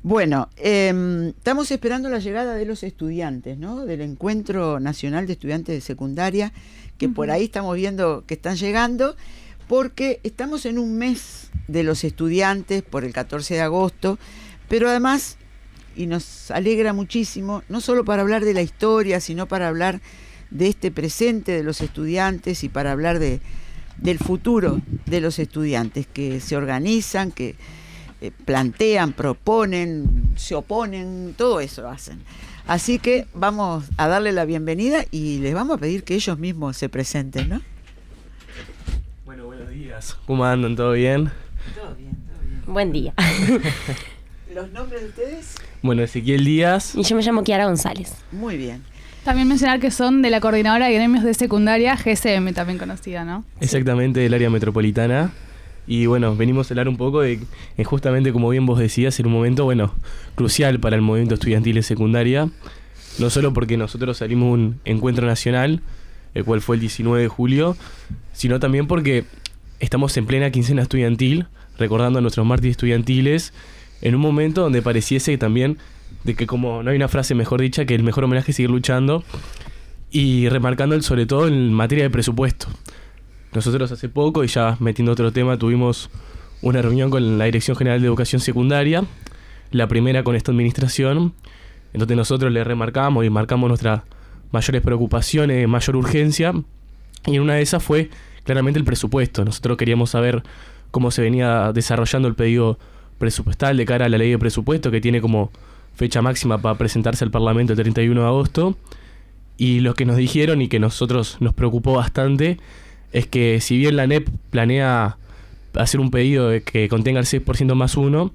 Bueno, estamos esperando la llegada de los estudiantes, ¿no? Del Encuentro Nacional de Estudiantes de Secundaria, que por ahí estamos viendo que están llegando, porque estamos en un mes de los estudiantes, por el 14 de agosto, pero además, y nos alegra muchísimo, no solo para hablar de la historia, sino para hablar de este presente de los estudiantes y para hablar del futuro de los estudiantes, que se organizan, que plantean, proponen, se oponen, todo eso hacen. Así que vamos a darle la bienvenida y les vamos a pedir que ellos mismos se presenten, ¿no? Bueno, buenos días. ¿Cómo andan? ¿Todo bien? Todo bien, todo bien. Buen día. ¿Los nombres de ustedes? Bueno, Ezequiel Díaz. Y yo me llamo Kiara González. Muy bien. También mencionar que son de la Coordinadora de Gremios de Secundaria, GCM, también conocida, ¿no? Exactamente, del área metropolitana. Y bueno, venimos a hablar un poco de justamente, como bien vos decías, en un momento, bueno, crucial para el movimiento estudiantil de secundaria. No solo porque nosotros salimos de un encuentro nacional, el cual fue el 19 de julio, sino también porque estamos en plena quincena estudiantil, recordando a nuestros mártires estudiantiles, en un momento donde pareciese también de que, como no hay una frase mejor dicha, que el mejor homenaje es seguir luchando, y remarcando sobre todo en materia de presupuesto. Nosotros hace poco, y ya metiendo otro tema, tuvimos una reunión con la Dirección General de Educación Secundaria, la primera con esta administración, en donde nosotros le remarcamos y marcamos nuestras mayores preocupaciones, mayor urgencia, y en una de esas fue claramente el presupuesto. Nosotros queríamos saber cómo se venía desarrollando el pedido presupuestal de cara a la ley de presupuesto, que tiene como fecha máxima para presentarse al Parlamento el 31 de agosto, y lo que nos dijeron y que nosotros nos preocupó bastante es que si bien la ANEP planea hacer un pedido de que contenga el 6% más 1,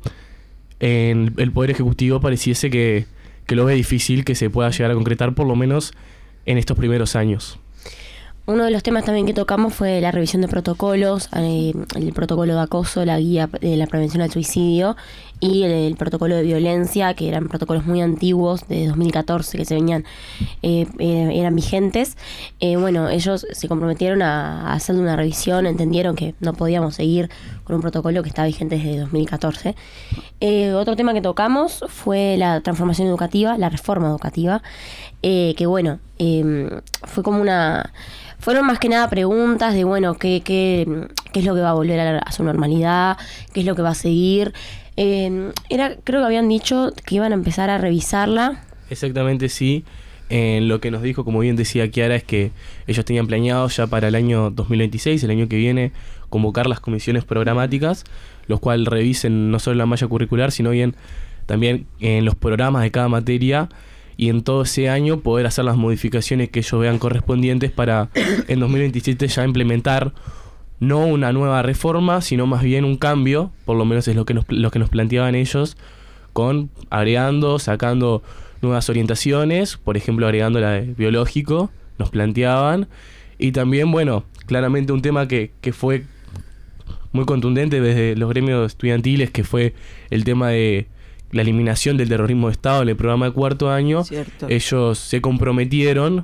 en el Poder Ejecutivo pareciese que lo ve difícil que se pueda llegar a concretar, por lo menos en estos primeros años. Uno de los temas también que tocamos fue la revisión de protocolos, el protocolo de acoso, la guía de la prevención al suicidio y el protocolo de violencia, que eran protocolos muy antiguos, de 2014, que se venían, eran vigentes. Bueno, ellos se comprometieron a hacer una revisión, entendieron que no podíamos seguir con un protocolo que está vigente desde 2014. Otro tema que tocamos fue la transformación educativa, la reforma educativa, que bueno, fue como fueron más que nada preguntas de, bueno, qué es lo que va a volver a su normalidad, qué es lo que va a seguir. Creo que habían dicho que iban a empezar a revisarla. Exactamente, sí. Lo que nos dijo, como bien decía Kiara, es que ellos tenían planeado ya para el año 2026, el año que viene, convocar las comisiones programáticas, los cuales revisen no solo la malla curricular, sino bien también en los programas de cada materia, y en todo ese año poder hacer las modificaciones que ellos vean correspondientes para en 2027 ya implementar no una nueva reforma, sino más bien un cambio, por lo menos es lo que nos planteaban ellos, con agregando, sacando nuevas orientaciones, por ejemplo agregando la de biológico, nos planteaban, y también, bueno, claramente un tema que fue muy contundente desde los gremios estudiantiles, que fue el tema de la eliminación del terrorismo de Estado en el programa de cuarto año. Cierto. Ellos se comprometieron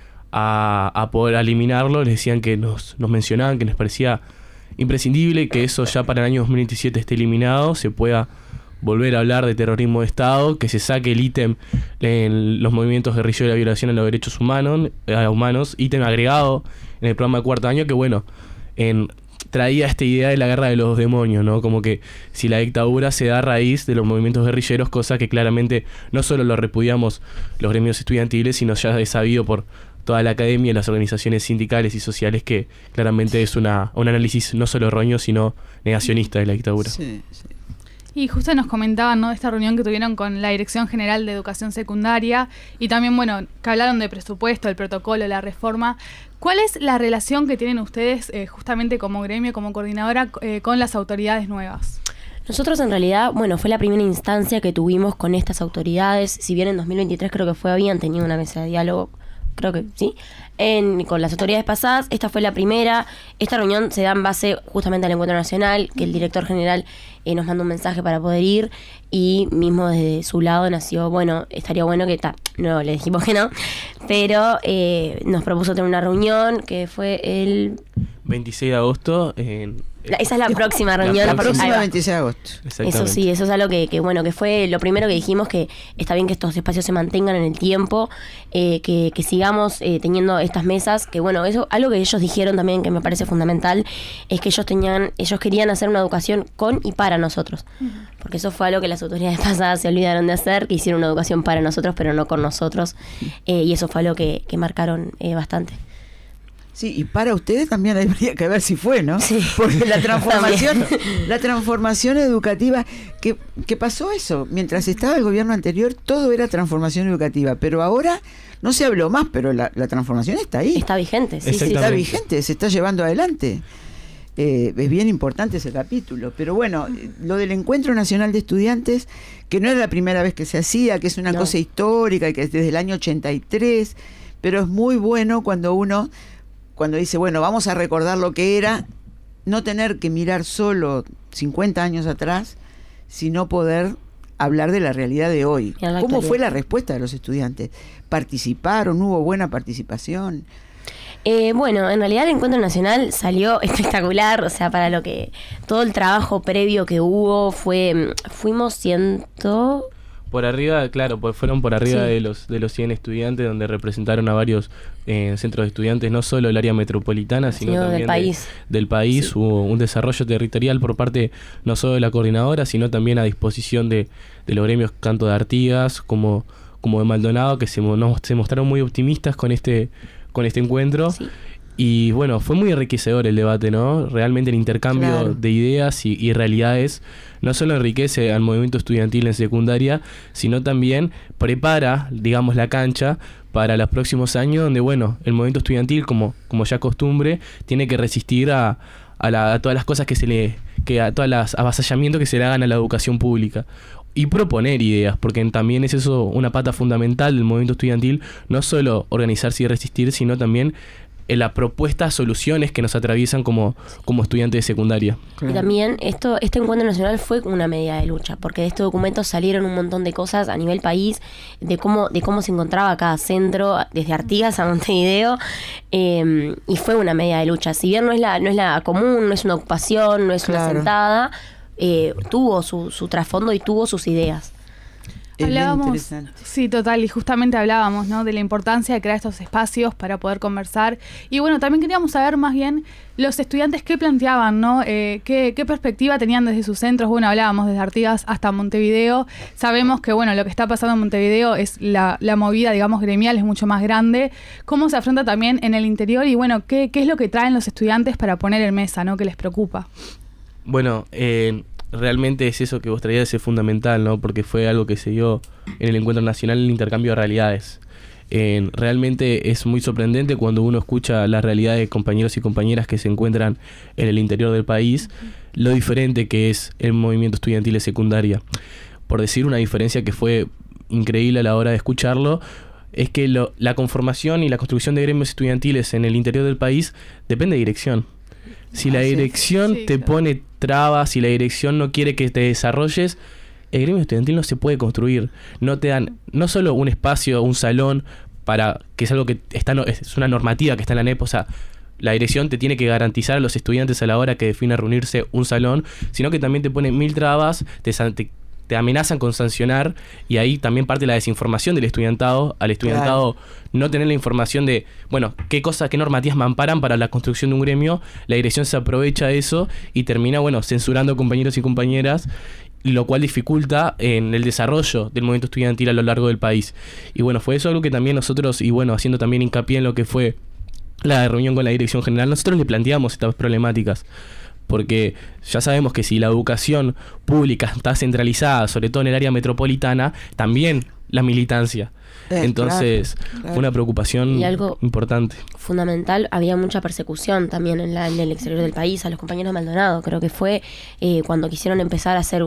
a poder eliminarlo, les decían que nos mencionaban que les parecía imprescindible que eso ya para el año 2027 esté eliminado, se pueda volver a hablar de terrorismo de Estado, que se saque el ítem en los movimientos guerrilleros y la violación a los derechos humanos, ítem agregado en el programa de cuarto año, que bueno, traía esta idea de la guerra de los demonios, ¿no? Como que si la dictadura se da a raíz de los movimientos guerrilleros, cosa que claramente no solo lo repudiamos los gremios estudiantiles, sino ya es sabido por toda la academia y las organizaciones sindicales y sociales que claramente es un análisis no solo erróneo, sino negacionista de la dictadura. Sí, sí. Y justo nos comentaban, ¿no?, de esta reunión que tuvieron con la Dirección General de Educación Secundaria y también, bueno, que hablaron de presupuesto, el protocolo, la reforma. ¿Cuál es la relación que tienen ustedes justamente como gremio, como coordinadora, con las autoridades nuevas? Nosotros en realidad, bueno, fue la primera instancia que tuvimos con estas autoridades. Si bien en 2023 creo que habían tenido una mesa de diálogo, creo que sí, con las autoridades pasadas, esta fue la primera. Esta reunión se da en base justamente al Encuentro Nacional, que el director general nos mandó un mensaje para poder ir, y mismo desde su lado nació, bueno, estaría bueno que no, le dijimos que no, pero nos propuso tener una reunión que fue el 26 de agosto. Esa es la próxima reunión. La próxima 26 de agosto. Eso sí, eso es algo que bueno, que fue lo primero que dijimos, que está bien que estos espacios se mantengan en el tiempo, que sigamos teniendo estas mesas, que bueno, eso, algo que ellos dijeron también que me parece fundamental, es que ellos querían hacer una educación con y para nosotros. Porque eso fue algo que las autoridades pasadas se olvidaron de hacer, que hicieron una educación para nosotros, pero no con nosotros. Y eso fue algo que marcaron bastante. Sí, y para ustedes también habría que ver si fue, ¿no? Sí. Porque la transformación educativa, que pasó eso, mientras estaba el gobierno anterior, todo era transformación educativa, pero ahora no se habló más, pero la transformación está ahí. Está vigente, sí. Está vigente, se está llevando adelante. Es bien importante ese capítulo, pero bueno, lo del Encuentro Nacional de Estudiantes, que no era la primera vez que se hacía, que es una cosa histórica, que es desde el año 83, pero es muy bueno cuando dice, bueno, vamos a recordar lo que era, no tener que mirar solo 50 años atrás, sino poder hablar de la realidad de hoy. ¿Cómo fue la respuesta de los estudiantes? ¿Participaron? ¿Hubo buena participación? Bueno, en realidad el Encuentro Nacional salió espectacular, o sea, para todo el trabajo previo que hubo fuimos 100... Por arriba, claro, pues fueron por arriba de los 100 estudiantes, donde representaron a varios centros de estudiantes, no solo del área metropolitana, sino también del país. Sí. Hubo un desarrollo territorial por parte no solo de la coordinadora, sino también a disposición de los gremios tanto de Artigas como de Maldonado, que se mostraron muy optimistas con este encuentro. Sí. Y bueno, fue muy enriquecedor el debate, ¿no? Realmente el intercambio de ideas y realidades no solo enriquece al movimiento estudiantil en secundaria, sino también prepara, digamos, la cancha para los próximos años, donde, bueno, el movimiento estudiantil, como ya costumbre, tiene que resistir a todas las cosas a todos los avasallamientos que se le hagan a la educación pública. Y proponer ideas, porque también es eso una pata fundamental del movimiento estudiantil, no solo organizarse y resistir, sino también en la propuesta, soluciones que nos atraviesan como estudiantes de secundaria. Y también este encuentro nacional fue una medida de lucha, porque de este documento salieron un montón de cosas a nivel país, de cómo se encontraba cada centro, desde Artigas a Montevideo, y fue una medida de lucha. Si bien no es la común, no es una ocupación, no es una sentada, tuvo su trasfondo y tuvo sus ideas. Hablábamos, sí, total, y justamente hablábamos, ¿no?, de la importancia de crear estos espacios para poder conversar. Y bueno, también queríamos saber más bien los estudiantes qué planteaban, ¿no? Qué perspectiva tenían desde sus centros. Bueno, hablábamos desde Artigas hasta Montevideo. Sabemos que, bueno, lo que está pasando en Montevideo es la movida, digamos, gremial, es mucho más grande. ¿Cómo se afronta también en el interior? Y bueno, ¿qué es lo que traen los estudiantes para poner en mesa, ¿no?, que les preocupa? Bueno, realmente es eso que vos traías, es fundamental, ¿no? Porque fue algo que se dio en el Encuentro Nacional, el intercambio de realidades. Realmente es muy sorprendente cuando uno escucha la realidad de compañeros y compañeras que se encuentran en el interior del país, lo diferente que es el movimiento estudiantil de secundaria. Por decir una diferencia que fue increíble a la hora de escucharlo, es que la conformación y la construcción de gremios estudiantiles en el interior del país depende de dirección. Si la dirección te pone trabas, si la dirección no quiere que te desarrolles, el gremio estudiantil no se puede construir. No te dan no solo un espacio, un salón, que es algo que es una normativa que está en la NEP, o sea, la dirección te tiene que garantizar a los estudiantes a la hora que define reunirse un salón, sino que también te pone 1000 trabas, te amenazan con sancionar, y ahí también parte la desinformación del estudiantado, al estudiantado no tener la información de, bueno, qué normativas me amparan para la construcción de un gremio. La dirección se aprovecha de eso y termina, bueno, censurando compañeros y compañeras, lo cual dificulta en el desarrollo del movimiento estudiantil a lo largo del país. Y bueno, fue eso algo que también nosotros, y bueno, haciendo también hincapié en lo que fue la reunión con la dirección general, nosotros le planteamos estas problemáticas. Porque ya sabemos que si la educación pública está centralizada, sobre todo en el área metropolitana, también la militancia. Entonces, fue una preocupación importante. Fundamental, había mucha persecución también en el exterior del país a los compañeros de Maldonado. Creo que fue cuando quisieron empezar a hacer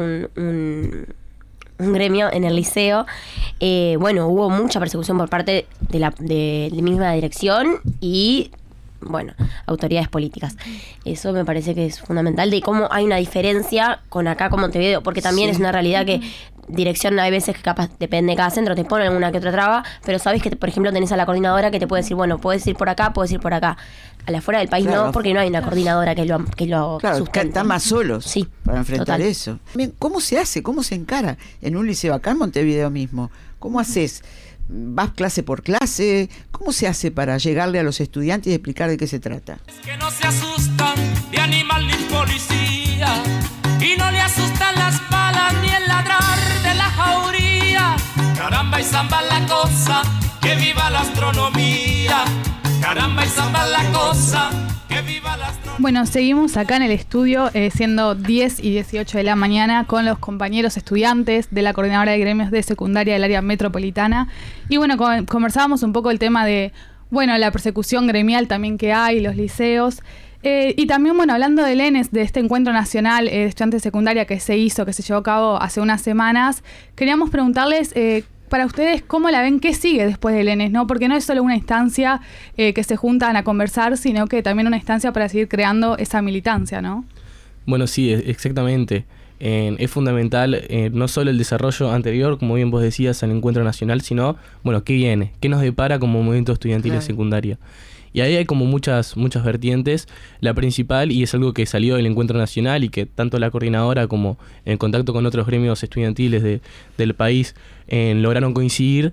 un gremio en el liceo. Bueno, hubo mucha persecución por parte de la misma dirección y bueno, autoridades políticas. Eso me parece que es fundamental, de cómo hay una diferencia con acá con Montevideo, porque también es una realidad que dirección hay veces que capaz depende de cada centro, te ponen alguna que otra traba, pero sabes que, por ejemplo, tenés a la coordinadora que te puede decir, bueno, puedes ir por acá, puedes ir por acá. A la fuera del país no, porque no hay una coordinadora que lo claro, sustente. Están más solos para enfrentar total. eso. Bien, ¿cómo se hace? ¿Cómo se encara en un liceo acá en Montevideo mismo? ¿Cómo haces? ¿Vas clase por clase? ¿Cómo se hace para llegarle a los estudiantes y explicar de qué se trata? Es que no se asustan de animal ni policía, y no le asustan las balas ni el ladrar de la jauría. Caramba y zamba la cosa, que viva la astronomía. Caramba y zamba la cosa, que viva la astronomía. Bueno, seguimos acá en el estudio, siendo 10 y 18 de la mañana, con los compañeros estudiantes de la Coordinadora de Gremios de Secundaria del área metropolitana. Y bueno, conversábamos un poco el tema de, bueno, la persecución gremial también que hay, los liceos. Y también, bueno, hablando del ENES, de este encuentro nacional de estudiantes de secundaria que se llevó a cabo hace unas semanas, queríamos preguntarles, para ustedes, ¿cómo la ven? ¿Qué sigue después del ENES? ¿No? Porque no es solo una instancia que se juntan a conversar, sino que también una instancia para seguir creando esa militancia, ¿no? Bueno, sí, exactamente. Es fundamental no solo el desarrollo anterior, como bien vos decías, al encuentro nacional, sino, bueno, ¿qué viene? ¿Qué nos depara como movimiento estudiantil de secundaria? Y ahí hay como muchas vertientes. La principal, y es algo que salió del encuentro nacional y que tanto la coordinadora como en contacto con otros gremios estudiantiles del país lograron coincidir,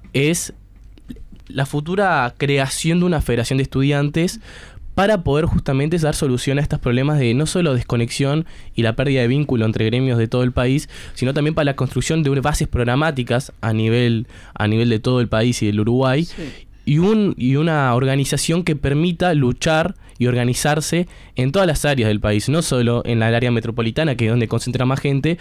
es la futura creación de una federación de estudiantes para poder justamente dar solución a estos problemas de no solo desconexión y la pérdida de vínculo entre gremios de todo el país, sino también para la construcción de bases programáticas a nivel de todo el país y del Uruguay. Sí. Y una organización que permita luchar y organizarse en todas las áreas del país, no solo en el área metropolitana, que es donde concentra más gente,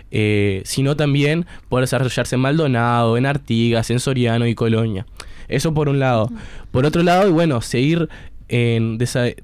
sino también poder desarrollarse en Maldonado, en Artigas, en Soriano y Colonia. Eso por un lado. Por otro lado, y bueno, seguir en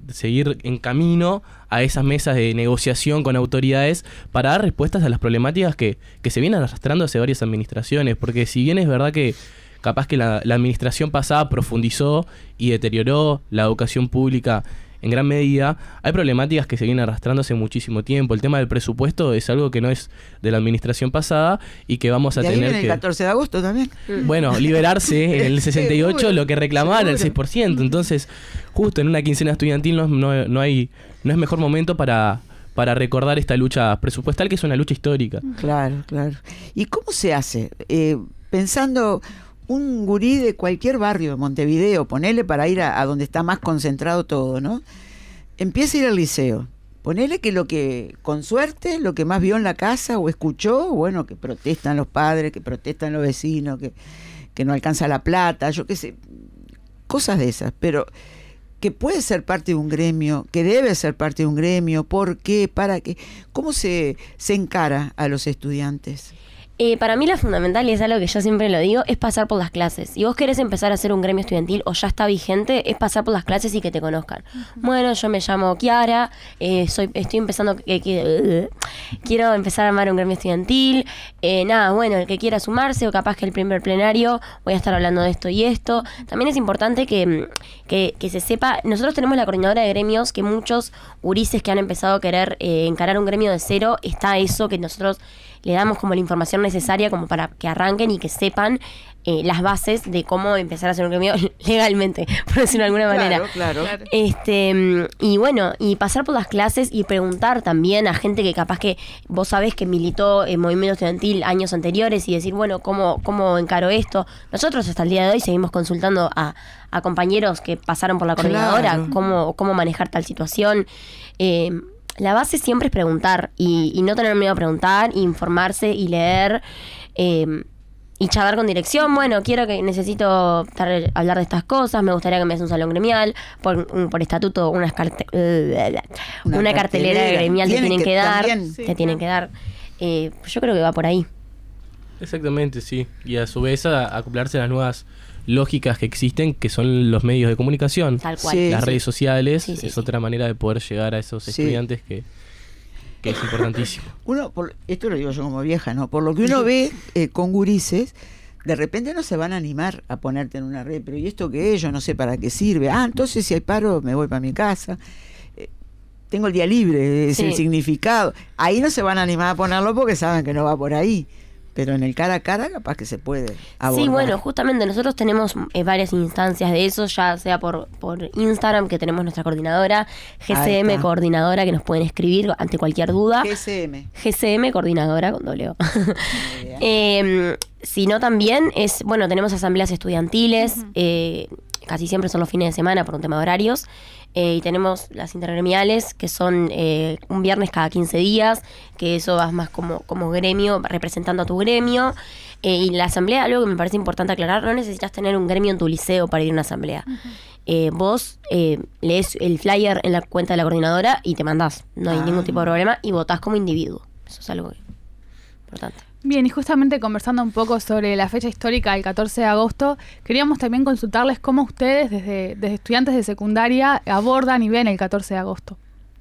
camino a esas mesas de negociación con autoridades para dar respuestas a las problemáticas que se vienen arrastrando hace varias administraciones, porque si bien es verdad que capaz que la administración pasada profundizó y deterioró la educación pública en gran medida, hay problemáticas que se vienen arrastrando hace muchísimo tiempo. El tema del presupuesto es algo que no es de la administración pasada y que vamos a tener que... el 14 de agosto también. Bueno, liberarse en el 68, seguro, lo que reclamaban el 6%. Entonces, justo en una quincena estudiantil no es mejor momento para recordar esta lucha presupuestal, que es una lucha histórica. Claro. ¿Y cómo se hace? Pensando... un gurí de cualquier barrio de Montevideo, ponele para ir a donde está más concentrado todo, ¿no? Empieza a ir al liceo. Ponele que con suerte, lo que más vio en la casa o escuchó, bueno, que protestan los padres, que protestan los vecinos, que no alcanza la plata, yo qué sé, cosas de esas, pero que puede ser parte de un gremio, que debe ser parte de un gremio, ¿por qué? ¿Para qué? ¿Cómo se encara a los estudiantes? Para mí lo fundamental, y es algo que yo siempre lo digo, es pasar por las clases. Si vos querés empezar a hacer un gremio estudiantil o ya está vigente, es pasar por las clases y que te conozcan. Bueno, yo me llamo Kiara, estoy empezando, quiero empezar a armar un gremio estudiantil. Bueno, el que quiera sumarse, o capaz que el primer plenario voy a estar hablando de esto y esto. También es importante que se sepa, nosotros tenemos la coordinadora de gremios, que muchos gurises que han empezado a querer encarar un gremio de cero, está eso que nosotros le damos como la información necesaria como para que arranquen y que sepan las bases de cómo empezar a hacer un gremio legalmente, por decirlo de alguna manera. Claro. Y bueno, y pasar por las clases y preguntar también a gente que capaz que vos sabés que militó en movimiento estudiantil años anteriores y decir, bueno, ¿cómo encaro esto? Nosotros hasta el día de hoy seguimos consultando a compañeros que pasaron por la coordinadora, cómo manejar tal situación. La base siempre es preguntar y no tener miedo a preguntar, informarse y leer y charlar con dirección. Bueno, necesito hablar de estas cosas, me gustaría que me des un salón gremial, por estatuto una cartelera gremial te tienen que dar. Yo creo que va por ahí. Exactamente, sí. Y a su vez acoplarse a las nuevas lógicas que existen, que son los medios de comunicación. Tal cual. Las redes sociales es otra manera de poder llegar a esos estudiantes que es importantísimo. Esto lo digo yo como vieja, ¿no? Por lo que uno ve con gurises, de repente no se van a animar a ponerte en una red, pero ¿y esto qué es? Yo no sé para qué sirve. Entonces si hay paro me voy para mi casa. Tengo el día libre, es el significado. Ahí no se van a animar a ponerlo porque saben que no va por ahí. Pero en el cara a cara capaz que se puede abordar. Sí, bueno, justamente nosotros tenemos varias instancias de eso, ya sea por Instagram, que tenemos nuestra coordinadora, GCM Coordinadora, que nos pueden escribir ante cualquier duda. GCM Coordinadora, con doble O. Sino también tenemos asambleas estudiantiles, casi siempre son los fines de semana por un tema de horarios. Y tenemos las intergremiales, que son un viernes cada 15 días, que eso vas más como gremio, representando a tu gremio. Y la asamblea, algo que me parece importante aclarar, no necesitas tener un gremio en tu liceo para ir a una asamblea. Vos lees el flyer en la cuenta de la coordinadora y te mandás. No hay ningún tipo de problema y votás como individuo. Eso es algo importante. Bien, y justamente conversando un poco sobre la fecha histórica del 14 de agosto, queríamos también consultarles cómo ustedes, desde estudiantes de secundaria, abordan y ven el 14 de agosto.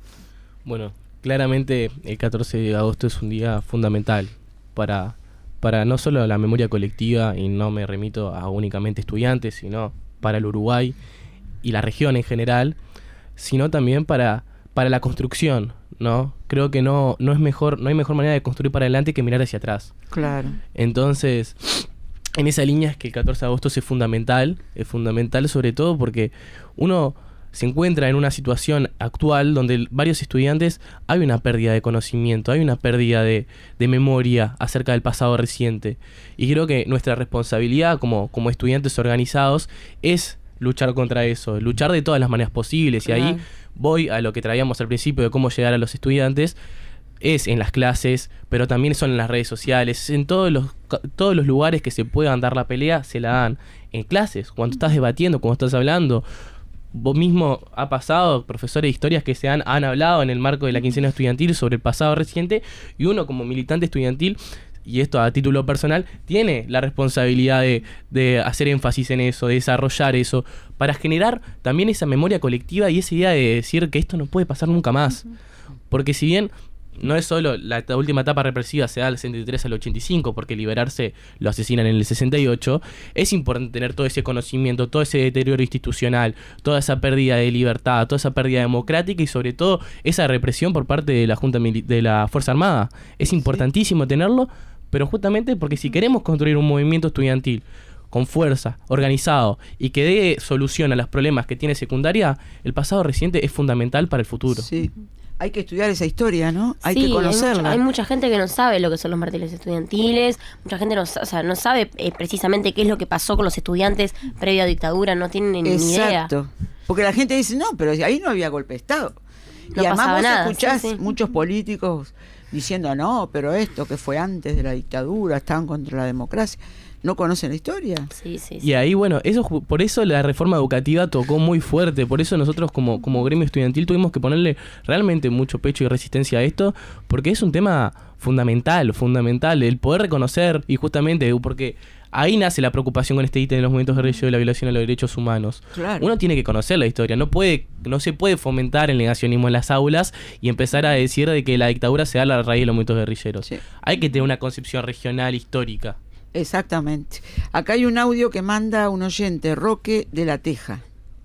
Bueno, claramente el 14 de agosto es un día fundamental para no solo la memoria colectiva, y no me remito a únicamente estudiantes, sino para el Uruguay y la región en general, sino también para la construcción, ¿no? Creo que no hay mejor manera de construir para adelante que mirar hacia atrás. Claro. Entonces, en esa línea es que el 14 de agosto es fundamental sobre todo porque uno se encuentra en una situación actual donde varios estudiantes hay una pérdida de conocimiento, hay una pérdida de memoria acerca del pasado reciente. Y creo que nuestra responsabilidad como estudiantes organizados es luchar contra eso, luchar de todas las maneras posibles. Y ahí voy a lo que traíamos al principio de cómo llegar a los estudiantes, es en las clases, pero también son en las redes sociales, en todos los lugares que se puedan dar la pelea, se la dan. En clases, cuando estás debatiendo, cuando estás hablando. Vos mismo ha pasado, profesores de historias que han hablado en el marco de la quincena estudiantil sobre el pasado reciente, y uno como militante estudiantil, y esto a título personal, tiene la responsabilidad de hacer énfasis en eso, de desarrollar eso, para generar también esa memoria colectiva y esa idea de decir que esto no puede pasar nunca más. Porque si bien no es solo la última etapa represiva, se da del 63 al 85, porque liberarse lo asesinan en el 68, es importante tener todo ese conocimiento, todo ese deterioro institucional, toda esa pérdida de libertad, toda esa pérdida democrática y sobre todo esa represión por parte de la Junta de la Fuerza Armada. Es importantísimo tenerlo, pero justamente porque si queremos construir un movimiento estudiantil con fuerza, organizado y que dé solución a los problemas que tiene secundaria, el pasado reciente es fundamental para el futuro. Sí. Hay que estudiar esa historia, ¿no? Hay que conocerla. Hay mucha gente que no sabe lo que son los martirios estudiantiles, mucha gente no sabe precisamente qué es lo que pasó con los estudiantes previa dictadura, no tienen ni idea. Exacto. Porque la gente dice, no, pero ahí no había golpe de Estado. No y además pasaba vos nada. escuchás muchos políticos diciendo, no, pero esto que fue antes de la dictadura, estaban contra la democracia. ¿No conocen la historia? Sí. Y ahí, bueno, por eso la reforma educativa tocó muy fuerte. Por eso nosotros como gremio estudiantil tuvimos que ponerle realmente mucho pecho y resistencia a esto, porque es un tema fundamental, el poder reconocer, y justamente porque ahí nace la preocupación con este ítem de los movimientos guerrilleros y la violación a los derechos humanos. Claro. Uno tiene que conocer la historia, no se puede fomentar el negacionismo en las aulas y empezar a decir de que la dictadura se da a la raíz de los movimientos guerrilleros. Sí. Hay que tener una concepción regional, histórica. Exactamente. Acá hay un audio que manda un oyente, Roque de La Teja.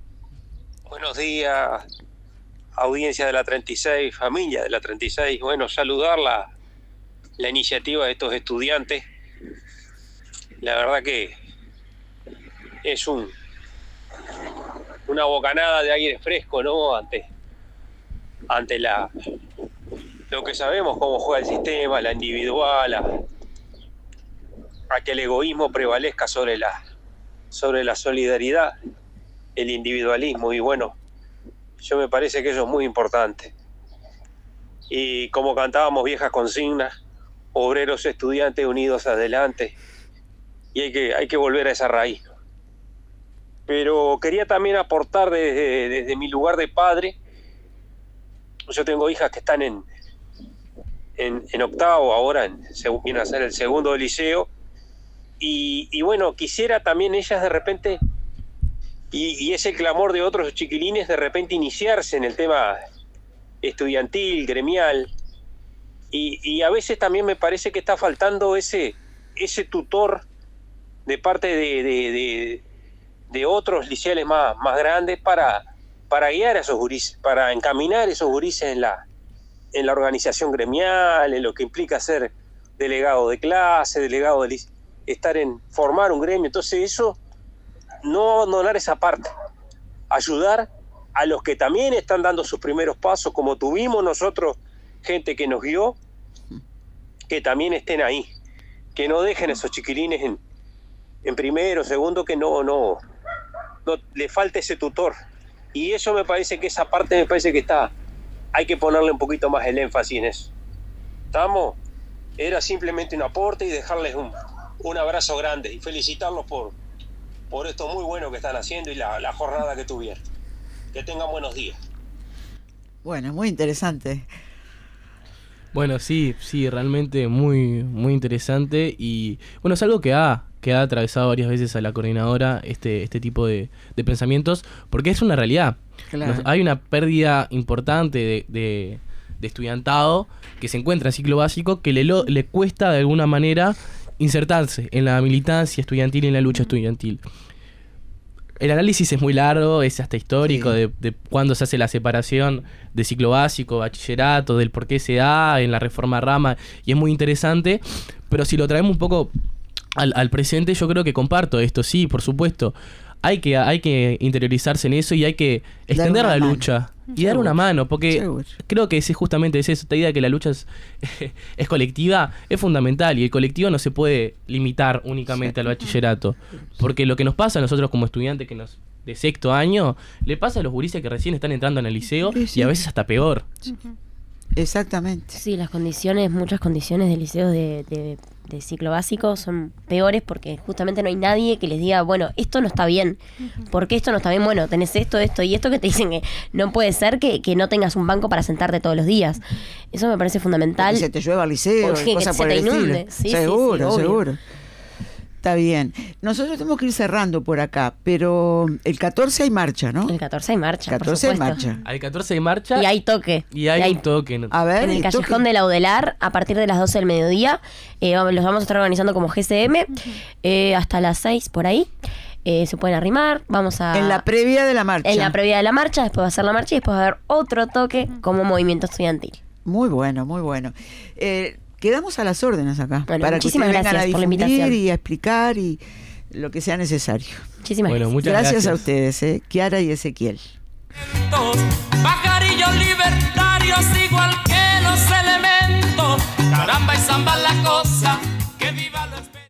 Buenos días, audiencia de la 36, familia de la 36. Bueno, saludar la iniciativa de estos estudiantes. La verdad que es una bocanada de aire fresco, ¿no? Ante lo que sabemos, cómo juega el sistema, la individual, a que el egoísmo prevalezca sobre la solidaridad, el individualismo, y bueno, yo me parece que eso es muy importante. Y como cantábamos viejas consignas, obreros, estudiantes unidos adelante, y hay que volver a esa raíz, ¿no? Pero quería también aportar desde mi lugar de padre. Yo tengo hijas que están en octavo ahora, viene a ser el segundo del liceo. Y bueno, quisiera también ellas de repente, y ese clamor de otros chiquilines, de repente iniciarse en el tema estudiantil, gremial, y a veces también me parece que está faltando ese tutor de parte de otros liceales más grandes para guiar a esos gurises, para encaminar a esos gurises en la organización gremial, en lo que implica ser delegado de clase, formar un gremio. Entonces eso, no abandonar esa parte, ayudar a los que también están dando sus primeros pasos, como tuvimos nosotros, gente que nos guió, que también estén ahí, que no dejen a esos chiquilines en primero, segundo, que no le falte ese tutor. Y eso me parece que esa parte hay que ponerle un poquito más el énfasis en eso. ¿Estamos? Era simplemente un aporte y dejarles un abrazo grande y felicitarlos por esto muy bueno que están haciendo y la jornada que tuvieron. Que tengan buenos días. Bueno, muy interesante. Bueno, sí, realmente muy, muy interesante. Y bueno, es algo que ha atravesado varias veces a la coordinadora este tipo de pensamientos, porque es una realidad. Claro. Hay una pérdida importante de estudiantado que se encuentra en ciclo básico, que le cuesta de alguna manera insertarse en la militancia estudiantil y en la lucha estudiantil. El análisis es muy largo, es hasta histórico, sí, de cuándo se hace la separación de ciclo básico, bachillerato, del por qué se da en la reforma Rama, y es muy interesante, pero si lo traemos un poco al presente, yo creo que comparto esto, sí, por supuesto. Hay que interiorizarse en eso y hay que extender la lucha y dar una mano, porque creo que justamente es esta idea de que la lucha es colectiva, es fundamental, y el colectivo no se puede limitar únicamente al bachillerato, porque lo que nos pasa a nosotros como estudiantes de sexto año, le pasa a los gurises que recién están entrando en el liceo, y a veces hasta peor. Exactamente. Sí, muchas condiciones de liceos de ciclo básico son peores porque justamente no hay nadie que les diga, bueno, esto no está bien. ¿Por qué esto no está bien? Bueno, tenés esto y esto, que te dicen que no puede ser que no tengas un banco para sentarte todos los días. Eso me parece fundamental. Que se te llueva al liceo, cosas por el estilo. Sí, seguro. Está bien. Nosotros tenemos que ir cerrando por acá, pero el 14 hay marcha, ¿no? El 14 hay marcha, 14 hay marcha. Al 14 hay marcha. Y hay toque. Y hay un toque. A ver, en el Callejón de Laudelar, a partir de las 12 del mediodía, los vamos a estar organizando como GCM, hasta las 6 por ahí. Se pueden arrimar, en la previa de la marcha. En la previa de la marcha, después va a ser la marcha y después va a haber otro toque como movimiento estudiantil. Muy bueno, muy bueno. Quedamos a las órdenes acá, bueno, para que ustedes vengan a difundir y a explicar y lo que sea necesario. Muchísimas gracias. Muchas gracias a ustedes, Kiara y Ezequiel. Pajarillos libertarios igual que los elementos, caramba y zamba la cosa